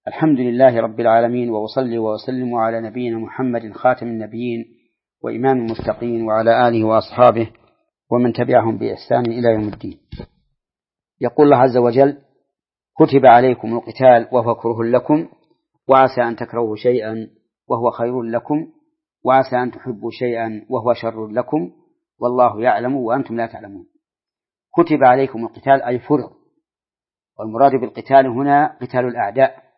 الحمد لله رب العالمين، وأصلي وأسلم على نبينا محمد خاتم النبيين وإمام المتقين، وعلى آله وأصحابه ومن تبعهم بإحسان إلى يوم الدين. يقول الله عز وجل: كتب عليكم القتال وهو كره لكم، وعسى أن تكرهوا شيئا وهو خير لكم، وعسى أن تحبوا شيئا وهو شر لكم، والله يعلم وأنتم لا تعلمون. كتب عليكم القتال أي فرض، والمراد بالقتال هنا قتال الأعداء.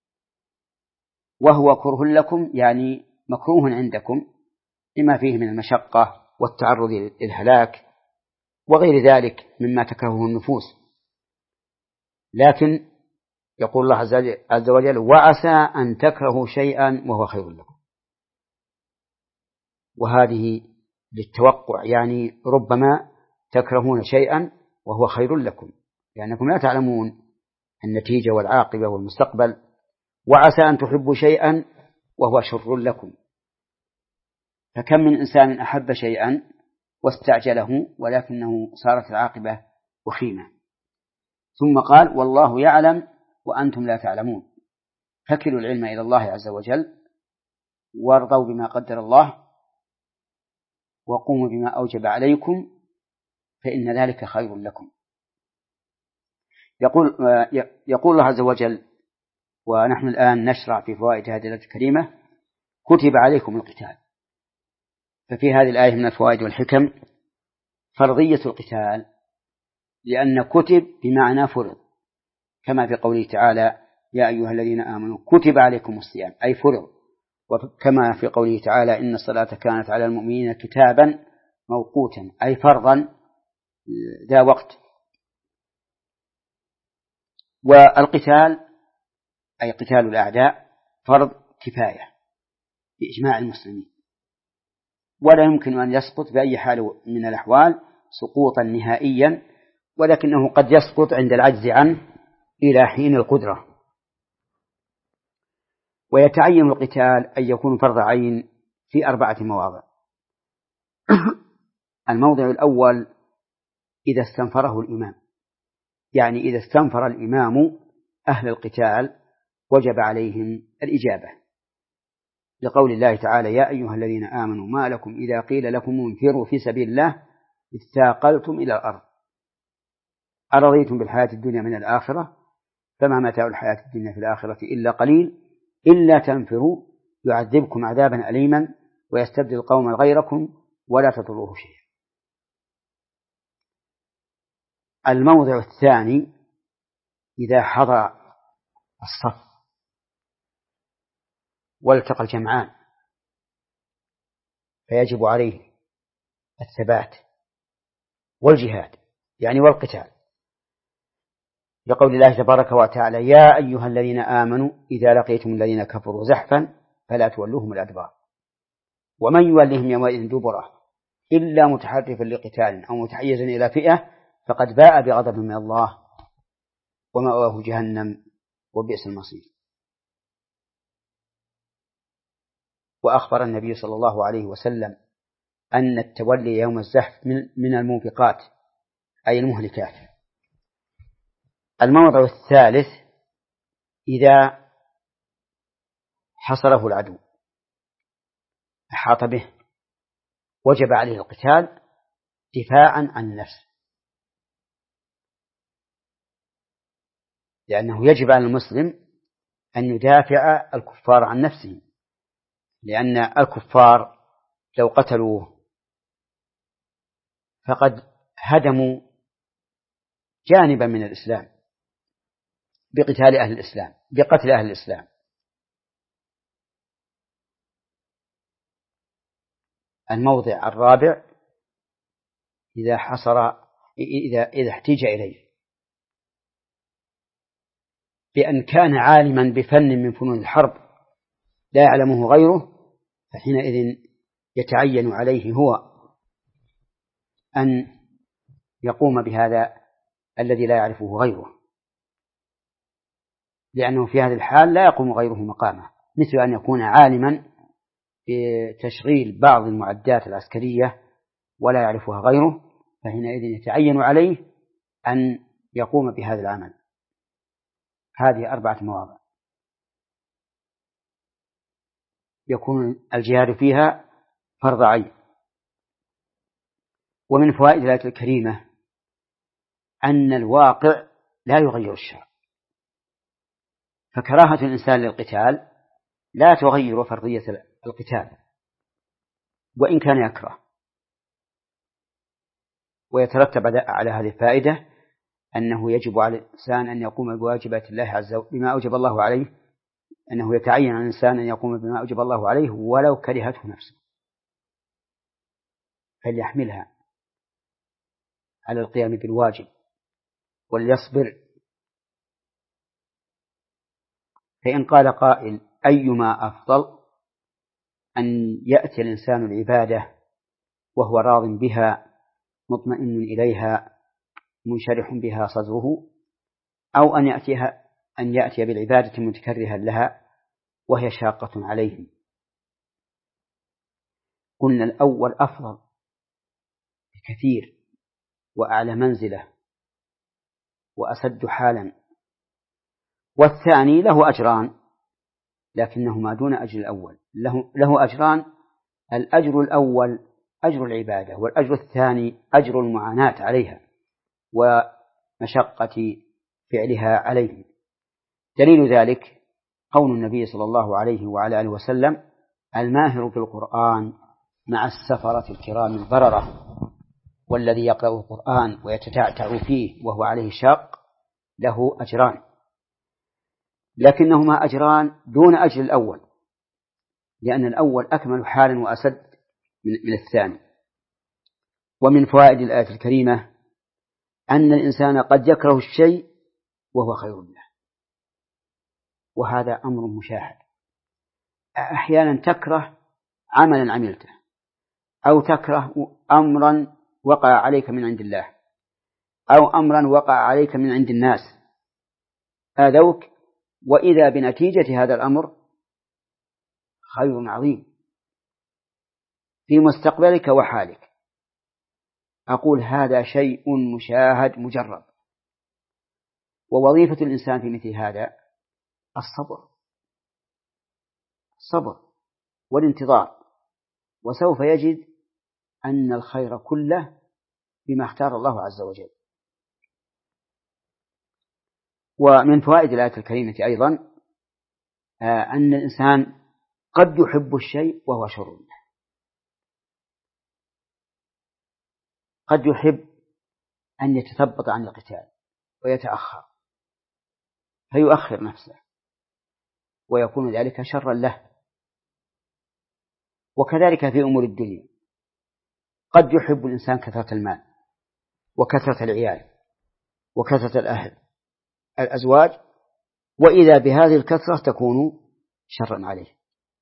وهو كره لكم يعني مكروه عندكم، لما فيه من المشقة والتعرض للهلاك وغير ذلك مما تكرهه النفوس. لكن يقول الله عز وجل: وعسى أن تكرهوا شيئا وهو خير لكم. وهذه للتوقع، يعني ربما تكرهون شيئا وهو خير لكم، لأنكم لا تعلمون النتيجة والعاقبة والمستقبل. وعسى أن تحبوا شيئا وهو شر لكم. فكم من إنسان أحب شيئا واستعجله ولكنه صارت العاقبة وخيمة. ثم قال: والله يعلم وأنتم لا تعلمون. فكلوا العلم إلى الله عز وجل، وارضوا بما قدر الله، وقوموا بما أوجب عليكم، فإن ذلك خير لكم. يقول الله عز وجل، ونحن الآن نشرع في فوائد هذه الآية الكريمة: كتب عليكم القتال. ففي هذه الآية من الفوائد والحكم فرضية القتال، لأن كتب بمعنى فرض، كما في قوله تعالى: يا أيها الذين آمنوا كتب عليكم الصيام، أي فرض. وكما في قوله تعالى: إن الصلاة كانت على المؤمنين كتابا موقوتا، أي فرضا ذا وقت. والقتال أي قتال الأعداء فرض كفاية بإجماع المسلمين، ولا يمكن أن يسقط بأي حال من الأحوال سقوطا نهائيا، ولكنه قد يسقط عند العجز عنه إلى حين القدرة. ويتعين القتال أن يكون فرض عين في 4 مواضع. الموضع الأول: إذا استنفره الإمام، يعني إذا استنفر الإمام أهل القتال وجب عليهم الإجابة، لقول الله تعالى: يا أيها الذين آمنوا ما لكم إذا قيل لكم انفروا في سبيل الله اثاقلتم إلى الأرض أرضيتم بالحياة الدنيا من الآخرة فما متاع الحياة الدنيا في الآخرة إلا قليل إلا تنفروا يعذبكم عذابا أليما ويستبدل قوما غيركم ولا تضروه شيئا. الموضع الثاني: إذا حضر الصف والتقى الجمعان فيجب عليه الثبات والجهاد، يعني والقتال، لقول الله تبارك وتعالى: يا أيها الذين آمنوا إذا لقيتم الذين كفروا زحفا فلا تولوهم الأدبار ومن يولهم يومئذ دبره إلا متحرفا لقتال أو متحيزا إلى فئة فقد باء بغضب من الله ومأواه جهنم وبئس المصير. وأخبر النبي صلى الله عليه وسلم أن التولي يوم الزحف من الموبقات، أي المهلكات. الموضع الثالث: إذا حصره العدو أحاط به وجب عليه القتال دفاعا عن النفس، لأنه يجب على المسلم أن يدافع الكفار عن نفسهم، لأن الكفار لو قتلوه فقد هدموا جانبا من الإسلام بقتال أهل الإسلام، بقتل أهل الإسلام. الموضع الرابع: إذا احتيج إليه بأن كان عالما بفن من فنون الحرب لا يعلمه غيره، فحينئذ يتعين عليه هو أن يقوم بهذا الذي لا يعرفه غيره، لأنه في هذه الحال لا يقوم غيره مقامه، مثل أن يكون عالما بتشغيل بعض المعدات العسكرية ولا يعرفها غيره، فحينئذ يتعين عليه أن يقوم بهذا العمل. هذه 4 مواضع. يكون الجهاد فيها فرض عين. ومن فوائد الآية الكريمة أن الواقع لا يغير الشرع، فكراهة الإنسان للقتال لا تغير فرضية القتال وإن كان يكره. ويترتب على هذه الفائدة أنه يجب على الإنسان أن يقوم بواجبات الله عز وجل بما أوجب الله عليه، أنه يتعين على الإنسان أن يقوم بما أوجب الله عليه ولو كرهته نفسه، فليحملها على القيام بالواجب وليصبر. فإن قال قائل أيما أفضل، أن يأتي الإنسان العبادة وهو راض بها مطمئن إليها منشرح بها صدره، أو أن يأتي بالعبادة متكرها لها وهي شاقة عليه؟ قلنا الأول أفضل بكثير وأعلى منزلة وأسد حالا، والثاني له أجران لكنهما دون أجر الأول. له أجران، الأجر الأول أجر العبادة، والأجر الثاني أجر المعاناة عليها ومشقة فعلها عليه. دليل ذلك قول النبي صلى الله عليه وعلى آله وسلم: الماهر بالقرآن مع السفرة الكرام البررة، والذي يقرأ القرآن ويتتعتع فيه وهو عليه شاق له أجران، لكنهما أجران دون أجر الأول، لأن الأول أكمل حالا وأسد من الثاني. ومن فوائد الآية الكريمة أن الإنسان قد يكره الشيء وهو خير له، وهذا أمر مشاهد. أحيانا تكره عملا عملته، أو تكره أمرا وقع عليك من عند الله، أو أمرا وقع عليك من عند الناس آذوك، وإذا بنتيجة هذا الأمر خير عظيم في مستقبلك وحالك. أقول هذا شيء مشاهد مجرب، ووظيفة الإنسان في مثل هذا الصبر والانتظار، وسوف يجد أن الخير كله بما اختار الله عز وجل. ومن فوائد الآية الكريمة أيضا أن الإنسان قد يحب الشيء وهو شر له، قد يحب أن يتثبط عن القتال ويتأخر فيؤخر نفسه ويكون ذلك شرا له. وكذلك في أمور الدنيا قد يحب الإنسان كثرة المال وكثرة العيال وكثرة الأزواج، وإذا بهذه الكثرة تكون شرا عليه.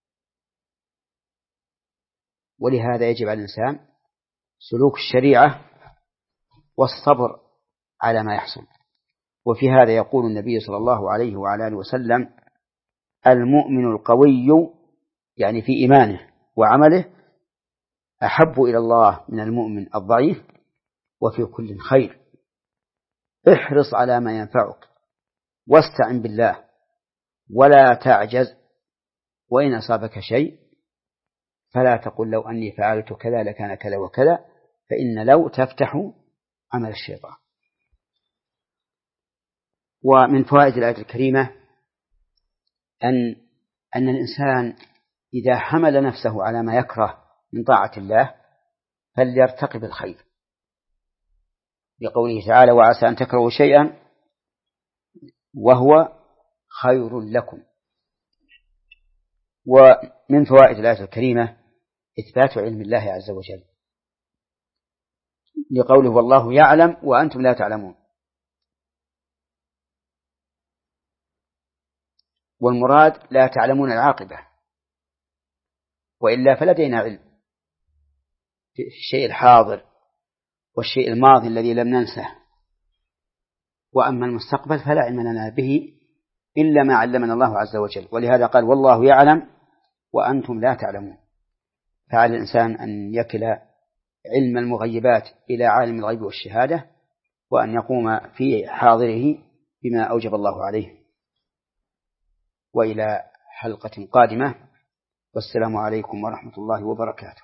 ولهذا يجب على الإنسان سلوك الشريعة والصبر على ما يحصل. وفي هذا يقول النبي صلى الله عليه وعلى آله وسلم: المؤمن القوي، يعني في إيمانه وعمله، أحب إلى الله من المؤمن الضعيف، وفي كل خير. احرص على ما ينفعك واستعن بالله ولا تعجز، وإن أصابك شيء فلا تقل لو أني فعلت كذا لكان كذا وكذا، فإن لو تفتح عمل الشيطان. ومن فوائد الآية الكريمة أن الإنسان إذا حمل نفسه على ما يكره من طاعة الله فليرتقب الخير، لقوله تعالى: وعسى أن تكرهوا شيئا وهو خير لكم. ومن فوائد الآية الكريمة إثبات علم الله عز وجل، لقوله: والله يعلم وأنتم لا تعلمون. والمراد لا تعلمون العاقبة، وإلا فلدينا علم في الشيء الحاضر والشيء الماضي الذي لم ننسه، وأما المستقبل فلا علم لنا به إلا ما علمنا الله عز وجل. ولهذا قال: والله يعلم وأنتم لا تعلمون. فعلى الإنسان أن يكل علم المغيبات إلى عالم الغيب والشهادة، وأن يقوم في حاضره بما أوجب الله عليه. وإلى حلقة قادمة والسلام عليكم ورحمة الله وبركاته.